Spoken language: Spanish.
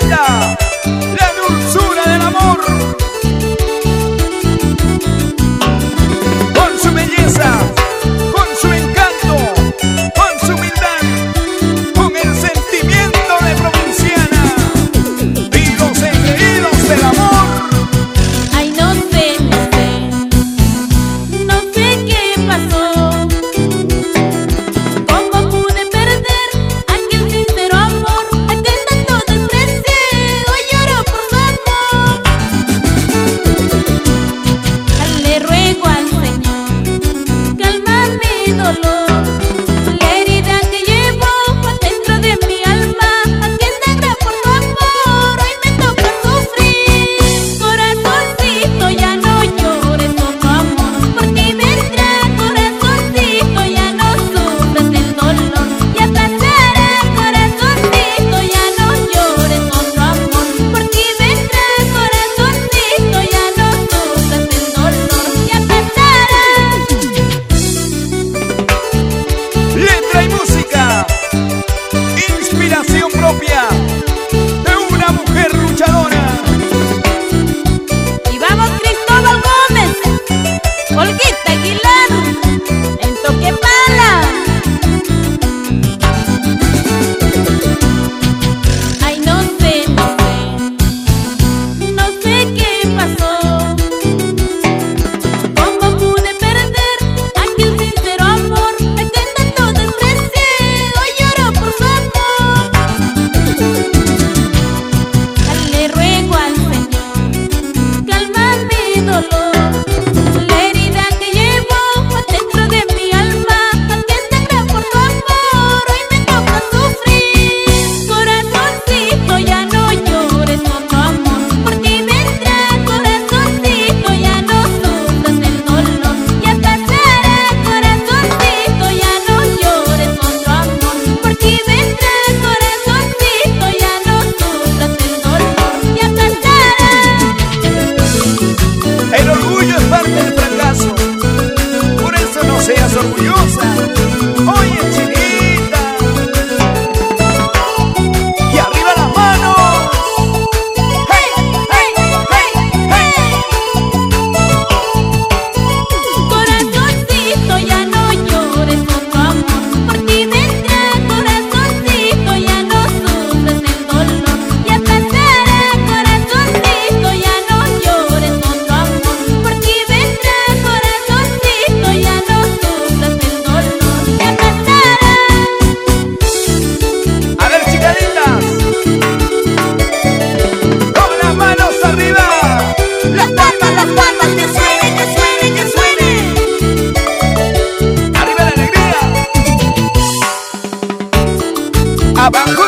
Chiquitita, la dulzura del amor. Con su belleza, con su encanto, con su humildad, con el sentimiento de provinciana y los engreídos del amor. Ay, no sé qué pasó. ¿Cómo pude perder aquel sincero amor? Aquel tanto desprecié, hoy lloro por su amor. Le ruego al Señor, calma mi dolor. La herida que llevo dentro de mi alma, aquel sangra por tu amor, hoy me toca sufrir. Corazoncito, ya no llores por tu amor, porque vendrá. Corazoncito, ya no sufras el dolor, ya pasará. Corazoncito, ya no llores por tu amor, porque vendrá. Corazoncito, ya no sufras el dolor, ya pasará. Letra y música, inspiración propia de una mujer luchadora. Y vamos Cristóbal Gómez, Olguita Aguilar, en Toquepala. Ay, no sé qué pasó. ¿Cómo pude perder aquel sincero amor? Aquel tanto desprecié, hoy lloro por su amor. Le ruego al Señor, calma mi dolor. La herida que llevo dentro de mi alma, aquel sangra por tu amor, hoy me toca sufrir. Corazoncito, ya no llores por tu amor, porque vendrá. Corazoncito, ya no sufras el dolor, ya pasará. Corazoncito, ya no llores por tu amor, porque vendrá. Corazoncito, ya no sufras el dolor, ya pasará. El orgullo es parte del fracaso, por eso no seas orgullosa. Oye, chiquita, y arriba las manos. ¡Hey, hey, hey, hey! Corazoncito, ya no llores por tu amor, porque vendrá. Corazoncito, ya no sufras el dolor, ya pasará. Corazoncito, ya no llores por tu amor, porque vendrá. Corazoncito, ya no sufras el dolor, ya pasará. A ver, chicaditas, con las manos arriba. Las palmas, que suene, que suene, que suene. Arriba la alegría. Abajo